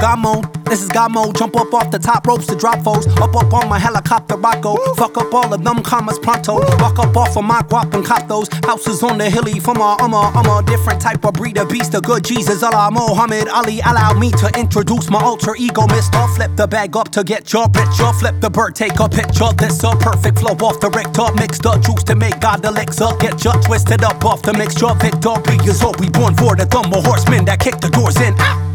God mode. This is God mode. Jump up off the top ropes to drop foes. Up on my helicopter, Rocco. Fuck up all of them commas pronto. Walk up off of my guap and cop those houses on the hilly from I'm a different type of breed of beast. A good Jesus, Allah Muhammad Ali. Allow me to introduce my alter ego, Mr. Flip the bag up to get your picture. Flip the bird, take a picture. This a perfect flow off the Richter. Mix the juice to make God elixir. Get you twisted up off the mixture. Victory is all we born for. The dumb horsemen that kick the doors in.